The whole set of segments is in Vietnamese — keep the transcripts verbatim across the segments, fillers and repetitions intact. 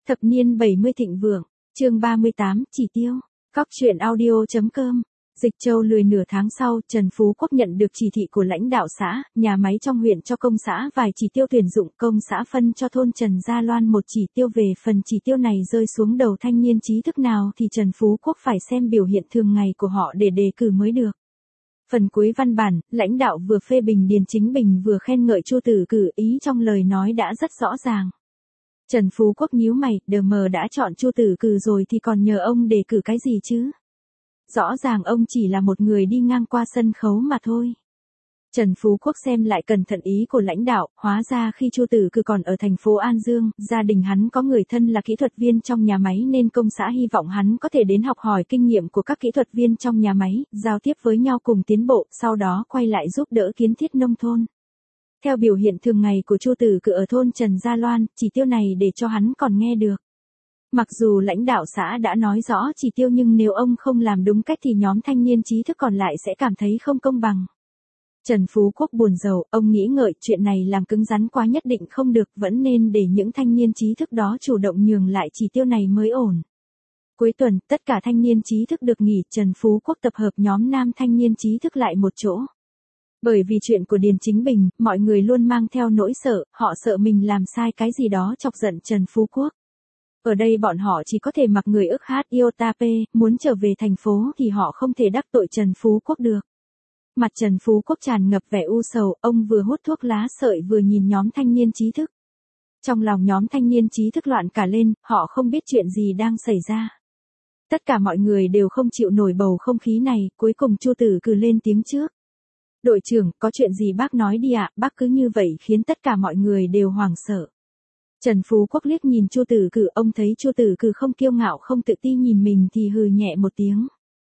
Thập niên bảy mươi thịnh vượng, chương ba mươi tám, chỉ tiêu. Cóc truyện audio.com. Dịch Châu lười nửa tháng sau, Trần Phú Quốc nhận được chỉ thị của lãnh đạo xã, nhà máy trong huyện cho công xã vài chỉ tiêu tuyển dụng, công xã phân cho thôn Trần Gia Loan một chỉ tiêu. Về phần chỉ tiêu này rơi xuống đầu thanh niên trí thức nào thì Trần Phú Quốc phải xem biểu hiện thường ngày của họ để đề cử mới được. Phần cuối văn bản, lãnh đạo vừa phê bình Điền Chính Bình vừa khen ngợi Chu Tử Cử, ý trong lời nói đã rất rõ ràng. Trần Phú Quốc nhíu mày, đờ mờ đã chọn Chu Tử Cử rồi thì còn nhờ ông đề cử cái gì chứ? Rõ ràng ông chỉ là một người đi ngang qua sân khấu mà thôi. Trần Phú Quốc xem lại cẩn thận ý của lãnh đạo, hóa ra khi Chu Tử Cử còn ở thành phố An Dương, gia đình hắn có người thân là kỹ thuật viên trong nhà máy nên công xã hy vọng hắn có thể đến học hỏi kinh nghiệm của các kỹ thuật viên trong nhà máy, giao tiếp với nhau cùng tiến bộ, sau đó quay lại giúp đỡ kiến thiết nông thôn. Theo biểu hiện thường ngày của Chu Tử Cử ở thôn Trần Gia Loan, chỉ tiêu này để cho hắn còn nghe được. Mặc dù lãnh đạo xã đã nói rõ chỉ tiêu nhưng nếu ông không làm đúng cách thì nhóm thanh niên trí thức còn lại sẽ cảm thấy không công bằng. Trần Phú Quốc buồn rầu, ông nghĩ ngợi chuyện này làm cứng rắn quá nhất định không được, vẫn nên để những thanh niên trí thức đó chủ động nhường lại chỉ tiêu này mới ổn. Cuối tuần, tất cả thanh niên trí thức được nghỉ, Trần Phú Quốc tập hợp nhóm nam thanh niên trí thức lại một chỗ. Bởi vì chuyện của Điền Chính Bình, mọi người luôn mang theo nỗi sợ, họ sợ mình làm sai cái gì đó chọc giận Trần Phú Quốc. Ở đây bọn họ chỉ có thể mặc người ức hát iota p, muốn trở về thành phố thì họ không thể đắc tội Trần Phú Quốc được. Mặt Trần Phú Quốc tràn ngập vẻ u sầu, ông vừa hút thuốc lá sợi vừa nhìn nhóm thanh niên trí thức. Trong lòng nhóm thanh niên trí thức loạn cả lên, họ không biết chuyện gì đang xảy ra. Tất cả mọi người đều không chịu nổi bầu không khí này, cuối cùng Chu Tử Cử lên tiếng trước. Đội trưởng, có chuyện gì bác nói đi ạ, bác cứ như vậy khiến tất cả mọi người đều hoảng sợ. Trần Phú Quốc liếc nhìn Chu Tử Cử, ông thấy Chu Tử Cử không kiêu ngạo không tự ti nhìn mình thì hừ nhẹ một tiếng.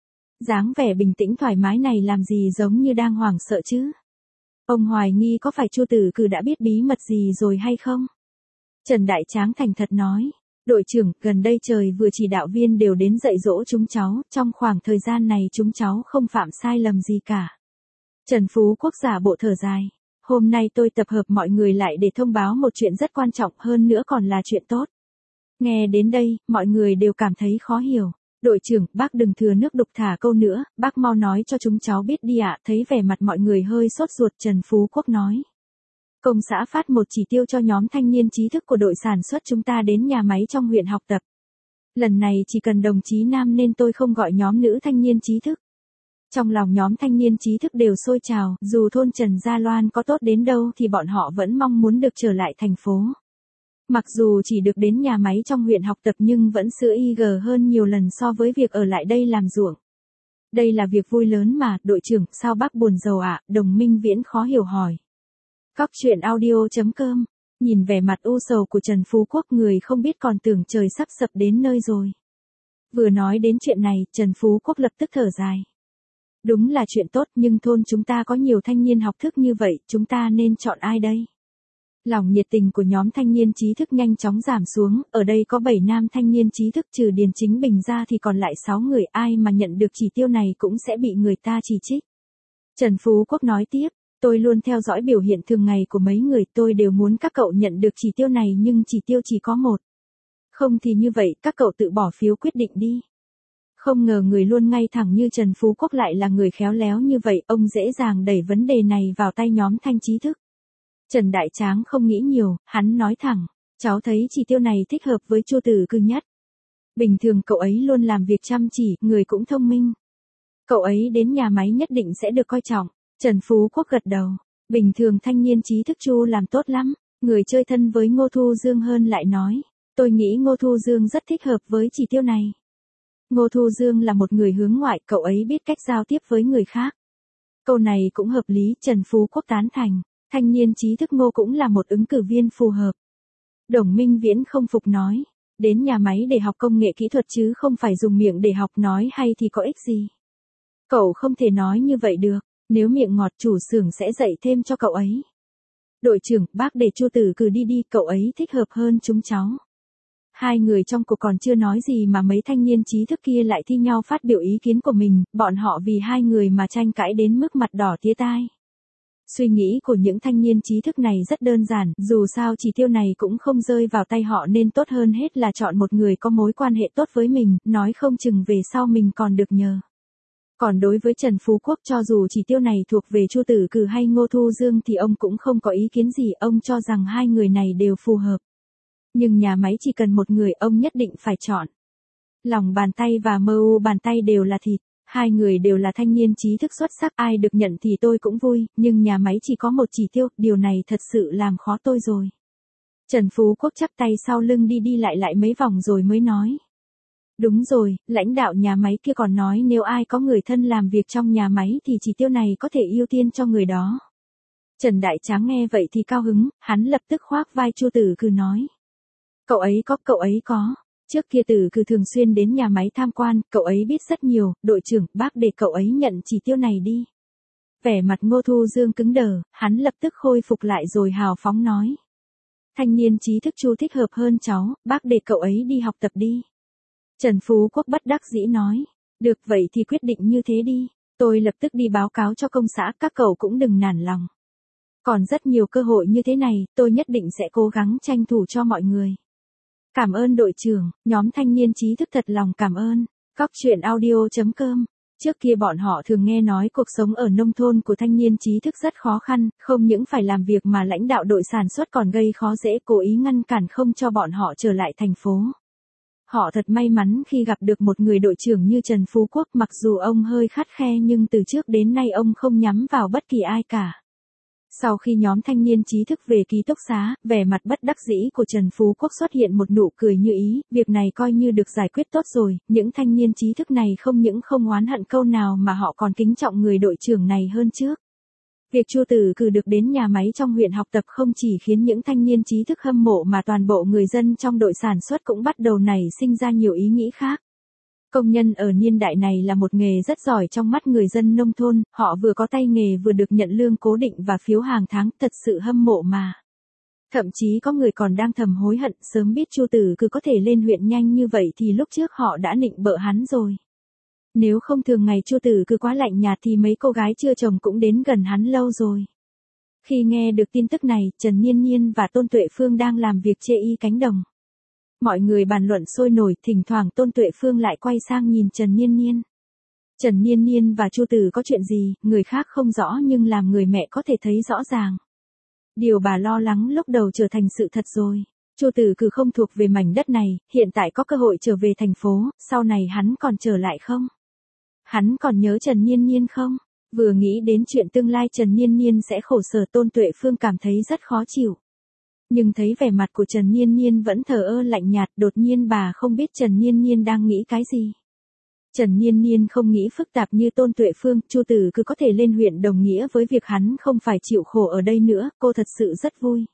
Dáng vẻ bình tĩnh thoải mái này làm gì giống như đang hoảng sợ chứ? Ông hoài nghi có phải Chu Tử Cử đã biết bí mật gì rồi hay không? Trần Đại Tráng thành thật nói. Đội trưởng, gần đây trời vừa chỉ đạo viên đều đến dạy dỗ chúng cháu, trong khoảng thời gian này chúng cháu không phạm sai lầm gì cả. Trần Phú Quốc giả bộ thở dài. Hôm nay tôi tập hợp mọi người lại để thông báo một chuyện rất quan trọng, hơn nữa còn là chuyện tốt. Nghe đến đây, mọi người đều cảm thấy khó hiểu. Đội trưởng, bác đừng thừa nước đục thả câu nữa, bác mau nói cho chúng cháu biết đi ạ. Thấy vẻ mặt mọi người hơi sốt ruột, Trần Phú Quốc nói. Công xã phát một chỉ tiêu cho nhóm thanh niên trí thức của đội sản xuất chúng ta đến nhà máy trong huyện học tập. Lần này chỉ cần đồng chí nam nên tôi không gọi nhóm nữ thanh niên trí thức. Trong lòng nhóm thanh niên trí thức đều sôi trào, dù thôn Trần Gia Loan có tốt đến đâu thì bọn họ vẫn mong muốn được trở lại thành phố. Mặc dù chỉ được đến nhà máy trong huyện học tập nhưng vẫn sữa i giê hơn nhiều lần so với việc ở lại đây làm ruộng. Đây là việc vui lớn mà, đội trưởng, sao bác buồn rầu ạ? À? Đồng Minh Viễn khó hiểu hỏi. Cóc truyện audio.com. Nhìn vẻ mặt u sầu của Trần Phú Quốc, người không biết còn tưởng trời sắp sập đến nơi rồi. Vừa nói đến chuyện này, Trần Phú Quốc lập tức thở dài. Đúng là chuyện tốt nhưng thôn chúng ta có nhiều thanh niên học thức như vậy, chúng ta nên chọn ai đây? Lòng nhiệt tình của nhóm thanh niên trí thức nhanh chóng giảm xuống, ở đây có bảy nam thanh niên trí thức trừ Điền Chính Bình ra thì còn lại sáu người, ai mà nhận được chỉ tiêu này cũng sẽ bị người ta chỉ trích. Trần Phú Quốc nói tiếp, tôi luôn theo dõi biểu hiện thường ngày của mấy người, tôi đều muốn các cậu nhận được chỉ tiêu này nhưng chỉ tiêu chỉ có một. Không thì như vậy, các cậu tự bỏ phiếu quyết định đi. Không ngờ người luôn ngay thẳng như Trần Phú Quốc lại là người khéo léo như vậy, ông dễ dàng đẩy vấn đề này vào tay nhóm thanh trí thức. Trần Đại Tráng không nghĩ nhiều, hắn nói thẳng, cháu thấy chỉ tiêu này thích hợp với Chu Tử Cử nhất. Bình thường cậu ấy luôn làm việc chăm chỉ, người cũng thông minh. Cậu ấy đến nhà máy nhất định sẽ được coi trọng. Trần Phú Quốc gật đầu, bình thường thanh niên trí thức Chu làm tốt lắm. Người chơi thân với Ngô Thu Dương hơn lại nói, tôi nghĩ Ngô Thu Dương rất thích hợp với chỉ tiêu này. Ngô Thu Dương là một người hướng ngoại, cậu ấy biết cách giao tiếp với người khác. Câu này cũng hợp lý, Trần Phú Quốc tán thành, thanh niên trí thức Ngô cũng là một ứng cử viên phù hợp. Đồng Minh Viễn không phục nói, đến nhà máy để học công nghệ kỹ thuật chứ không phải dùng miệng để học, nói hay thì có ích gì. Cậu không thể nói như vậy được, nếu miệng ngọt chủ xưởng sẽ dạy thêm cho cậu ấy. Đội trưởng, bác để Chu Tử Cử đi đi, cậu ấy thích hợp hơn chúng cháu. Hai người trong cuộc còn chưa nói gì mà mấy thanh niên trí thức kia lại thi nhau phát biểu ý kiến của mình, bọn họ vì hai người mà tranh cãi đến mức mặt đỏ tía tai. Suy nghĩ của những thanh niên trí thức này rất đơn giản, dù sao chỉ tiêu này cũng không rơi vào tay họ nên tốt hơn hết là chọn một người có mối quan hệ tốt với mình, nói không chừng về sau mình còn được nhờ. Còn đối với Trần Phú Quốc, cho dù chỉ tiêu này thuộc về Chu Tử Cử hay Ngô Thu Dương thì ông cũng không có ý kiến gì, ông cho rằng hai người này đều phù hợp. Nhưng nhà máy chỉ cần một người, ông nhất định phải chọn. Lòng bàn tay và mơ u bàn tay đều là thịt, hai người đều là thanh niên trí thức xuất sắc, ai được nhận thì tôi cũng vui, nhưng nhà máy chỉ có một chỉ tiêu, điều này thật sự làm khó tôi rồi. Trần Phú Quốc chắp tay sau lưng đi đi lại lại mấy vòng rồi mới nói. Đúng rồi, lãnh đạo nhà máy kia còn nói nếu ai có người thân làm việc trong nhà máy thì chỉ tiêu này có thể ưu tiên cho người đó. Trần Đại Tráng nghe vậy thì cao hứng, hắn lập tức khoác vai Chu Tử Cử nói. Cậu ấy có, cậu ấy có. Trước kia Tử Cử thường xuyên đến nhà máy tham quan, cậu ấy biết rất nhiều, đội trưởng, bác để cậu ấy nhận chỉ tiêu này đi. Vẻ mặt Ngô Thu Dương cứng đờ, hắn lập tức khôi phục lại rồi hào phóng nói. Thanh niên trí thức Chu thích hợp hơn cháu, bác để cậu ấy đi học tập đi. Trần Phú Quốc bất đắc dĩ nói. Được vậy thì quyết định như thế đi, tôi lập tức đi báo cáo cho công xã, các cậu cũng đừng nản lòng. Còn rất nhiều cơ hội như thế này, tôi nhất định sẽ cố gắng tranh thủ cho mọi người. Cảm ơn đội trưởng, nhóm thanh niên trí thức thật lòng cảm ơn. Cóc truyện audio chấm com. Trước kia bọn họ thường nghe nói cuộc sống ở nông thôn của thanh niên trí thức rất khó khăn, không những phải làm việc mà lãnh đạo đội sản xuất còn gây khó dễ, cố ý ngăn cản không cho bọn họ trở lại thành phố. Họ thật may mắn khi gặp được một người đội trưởng như Trần Phú Quốc, mặc dù ông hơi khắt khe nhưng từ trước đến nay ông không nhắm vào bất kỳ ai cả. Sau khi nhóm thanh niên trí thức về ký túc xá, vẻ mặt bất đắc dĩ của Trần Phú Quốc xuất hiện một nụ cười như ý, việc này coi như được giải quyết tốt rồi, những thanh niên trí thức này không những không oán hận câu nào mà họ còn kính trọng người đội trưởng này hơn trước. Việc Chu Tử Cử được đến nhà máy trong huyện học tập không chỉ khiến những thanh niên trí thức hâm mộ mà toàn bộ người dân trong đội sản xuất cũng bắt đầu nảy sinh ra nhiều ý nghĩ khác. Công nhân ở niên đại này là một nghề rất giỏi trong mắt người dân nông thôn, họ vừa có tay nghề vừa được nhận lương cố định và phiếu hàng tháng, thật sự hâm mộ mà. Thậm chí có người còn đang thầm hối hận, sớm biết Chu Tử Cử có thể lên huyện nhanh như vậy thì lúc trước họ đã nịnh bợ hắn rồi. Nếu không thường ngày Chu Tử Cử quá lạnh nhạt thì mấy cô gái chưa chồng cũng đến gần hắn lâu rồi. Khi nghe được tin tức này, Trần Nhiên Nhiên và Tôn Tuệ Phương đang làm việc chê y cánh đồng. Mọi người bàn luận sôi nổi, thỉnh thoảng Tôn Tuệ Phương lại quay sang nhìn Trần Nhiên Nhiên. Trần Nhiên Nhiên và Chu Tử có chuyện gì, người khác không rõ nhưng làm người mẹ có thể thấy rõ ràng. Điều bà lo lắng lúc đầu trở thành sự thật rồi. Chu Tử Cử không thuộc về mảnh đất này, hiện tại có cơ hội trở về thành phố, sau này hắn còn trở lại không? Hắn còn nhớ Trần Nhiên Nhiên không? Vừa nghĩ đến chuyện tương lai Trần Nhiên Nhiên sẽ khổ sở, Tôn Tuệ Phương cảm thấy rất khó chịu. Nhưng thấy vẻ mặt của Trần Nhiên Nhiên vẫn thờ ơ lạnh nhạt, đột nhiên bà không biết Trần Nhiên Nhiên đang nghĩ cái gì. Trần Nhiên Nhiên không nghĩ phức tạp như Tôn Tuệ Phương, Chu Tử Cử có thể lên huyện đồng nghĩa với việc hắn không phải chịu khổ ở đây nữa, cô thật sự rất vui.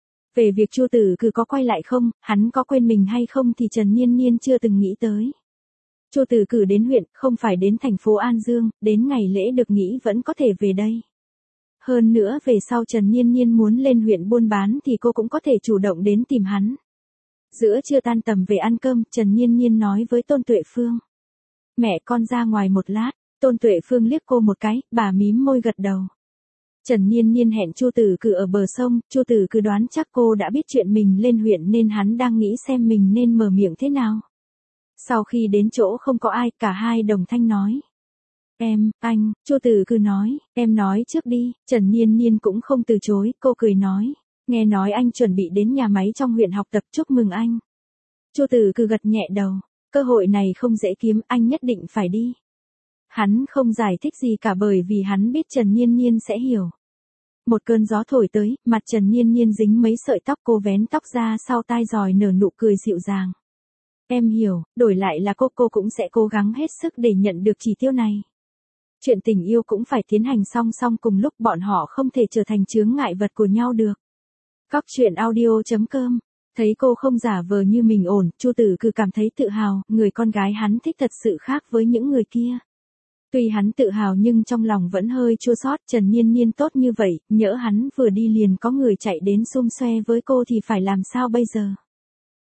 Về việc Chu Tử Cử có quay lại không, hắn có quên mình hay không thì Trần Nhiên Nhiên chưa từng nghĩ tới. Chu Tử Cử đến huyện, không phải đến thành phố An Dương, đến ngày lễ được nghỉ vẫn có thể về đây. Hơn nữa về sau Trần Nhiên Nhiên muốn lên huyện buôn bán thì cô cũng có thể chủ động đến tìm hắn. Giữa trưa tan tầm về ăn cơm, Trần Nhiên Nhiên nói với Tôn Tuệ Phương. Mẹ con ra ngoài một lát, Tôn Tuệ Phương liếc cô một cái, bà mím môi gật đầu. Trần Nhiên Nhiên hẹn Chu Tử Cử ở bờ sông, Chu Tử Cử đoán chắc cô đã biết chuyện mình lên huyện nên hắn đang nghĩ xem mình nên mở miệng thế nào. Sau khi đến chỗ không có ai, cả hai đồng thanh nói. Em, anh, Chu Tử Cử nói, em nói trước đi, Trần Nhiên Nhiên cũng không từ chối, cô cười nói. Nghe nói anh chuẩn bị đến nhà máy trong huyện học tập, chúc mừng anh. Chu Tử Cử gật nhẹ đầu, cơ hội này không dễ kiếm, anh nhất định phải đi. Hắn không giải thích gì cả bởi vì hắn biết Trần Nhiên Nhiên sẽ hiểu. Một cơn gió thổi tới, mặt Trần Nhiên Nhiên dính mấy sợi tóc, cô vén tóc ra sau tai rồi nở nụ cười dịu dàng. Em hiểu, đổi lại là cô cô cũng sẽ cố gắng hết sức để nhận được chỉ tiêu này. Chuyện tình yêu cũng phải tiến hành song song cùng lúc, bọn họ không thể trở thành chướng ngại vật của nhau được. Cóc truyện audio chấm com. Thấy cô không giả vờ như mình ổn, Chu Tử Cử cảm thấy tự hào, người con gái hắn thích thật sự khác với những người kia. Tuy hắn tự hào nhưng trong lòng vẫn hơi chua xót, Trần Nhiên Nhiên tốt như vậy, nhỡ hắn vừa đi liền có người chạy đến xum xoe với cô thì phải làm sao bây giờ?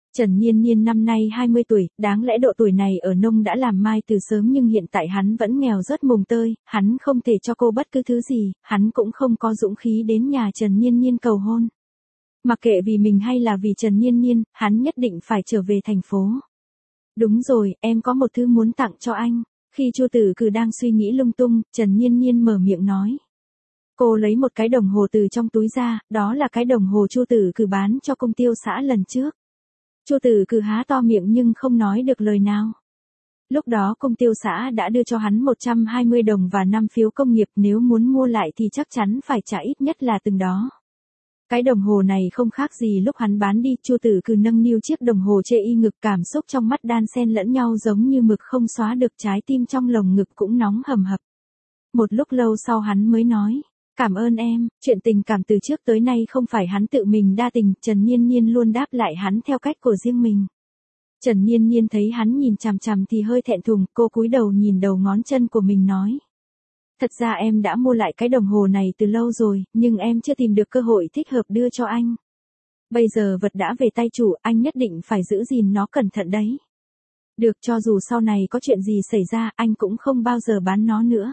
Trần Nhiên Nhiên năm nay hai mươi tuổi, đáng lẽ độ tuổi này ở nông đã làm mai từ sớm nhưng hiện tại hắn vẫn nghèo rớt mồng tơi, hắn không thể cho cô bất cứ thứ gì, hắn cũng không có dũng khí đến nhà Trần Nhiên Nhiên cầu hôn. Mặc kệ vì mình hay là vì Trần Nhiên Nhiên, hắn nhất định phải trở về thành phố. Đúng rồi, em có một thứ muốn tặng cho anh. Khi Chu Tử Cử đang suy nghĩ lung tung, Trần Nhiên Nhiên mở miệng nói. Cô lấy một cái đồng hồ từ trong túi ra, đó là cái đồng hồ Chu Tử Cử bán cho công tiêu xã lần trước. Chu Tử Cử há to miệng nhưng không nói được lời nào. Lúc đó công tiêu xã đã đưa cho hắn một trăm hai mươi đồng và năm phiếu công nghiệp, nếu muốn mua lại thì chắc chắn phải trả ít nhất là từng đó. Cái đồng hồ này không khác gì lúc hắn bán đi. Chu Tử Cử nâng niu chiếc đồng hồ chê y ngực, cảm xúc trong mắt đan xen lẫn nhau giống như mực không xóa được, trái tim trong lồng ngực cũng nóng hầm hập. Một lúc lâu sau hắn mới nói, cảm ơn em, chuyện tình cảm từ trước tới nay không phải hắn tự mình đa tình, Trần Nhiên Nhiên luôn đáp lại hắn theo cách của riêng mình. Trần Nhiên Nhiên thấy hắn nhìn chằm chằm thì hơi thẹn thùng, cô cúi đầu nhìn đầu ngón chân của mình nói. Thật ra em đã mua lại cái đồng hồ này từ lâu rồi, nhưng em chưa tìm được cơ hội thích hợp đưa cho anh. Bây giờ vật đã về tay chủ, anh nhất định phải giữ gìn nó cẩn thận đấy. Được, cho dù sau này có chuyện gì xảy ra, anh cũng không bao giờ bán nó nữa.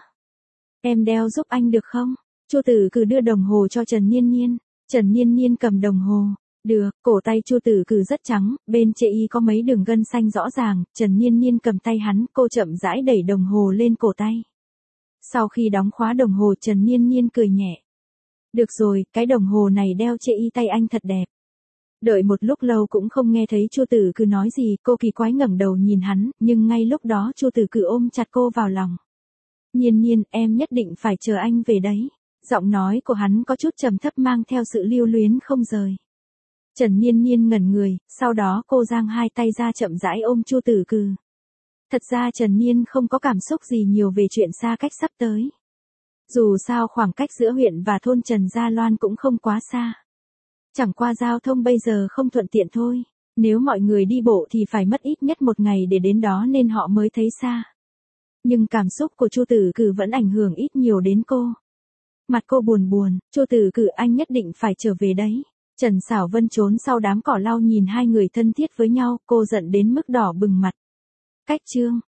Em đeo giúp anh được không? Chu Tử Cử đưa đồng hồ cho Trần Nhiên Nhiên. Trần Nhiên Nhiên cầm đồng hồ. Được, cổ tay Chu Tử Cử rất trắng, bên chê y có mấy đường gân xanh rõ ràng, Trần Nhiên Nhiên cầm tay hắn, cô chậm rãi đẩy đồng hồ lên cổ tay. Sau khi đóng khóa đồng hồ, Trần Nhiên Nhiên cười nhẹ. Được rồi, cái đồng hồ này đeo chê y tay anh thật đẹp. Đợi một lúc lâu cũng không nghe thấy Chu Tử Cử nói gì, cô kỳ quái ngẩng đầu nhìn hắn, nhưng ngay lúc đó Chu Tử Cử ôm chặt cô vào lòng. Nhiên Nhiên, em nhất định phải chờ anh về đấy. Giọng nói của hắn có chút trầm thấp mang theo sự lưu luyến không rời. Trần Nhiên Nhiên ngẩn người, sau đó cô giang hai tay ra chậm rãi ôm Chu Tử Cử. Thật ra Trần Nhiên không có cảm xúc gì nhiều về chuyện xa cách sắp tới. Dù sao khoảng cách giữa huyện và thôn Trần Gia Loan cũng không quá xa. Chẳng qua giao thông bây giờ không thuận tiện thôi. Nếu mọi người đi bộ thì phải mất ít nhất một ngày để đến đó nên họ mới thấy xa. Nhưng cảm xúc của Chu Tử Cử vẫn ảnh hưởng ít nhiều đến cô. Mặt cô buồn buồn, Chu Tử Cử anh nhất định phải trở về đấy. Trần Sảo Vân trốn sau đám cỏ lau nhìn hai người thân thiết với nhau, cô giận đến mức đỏ bừng mặt. Cách chương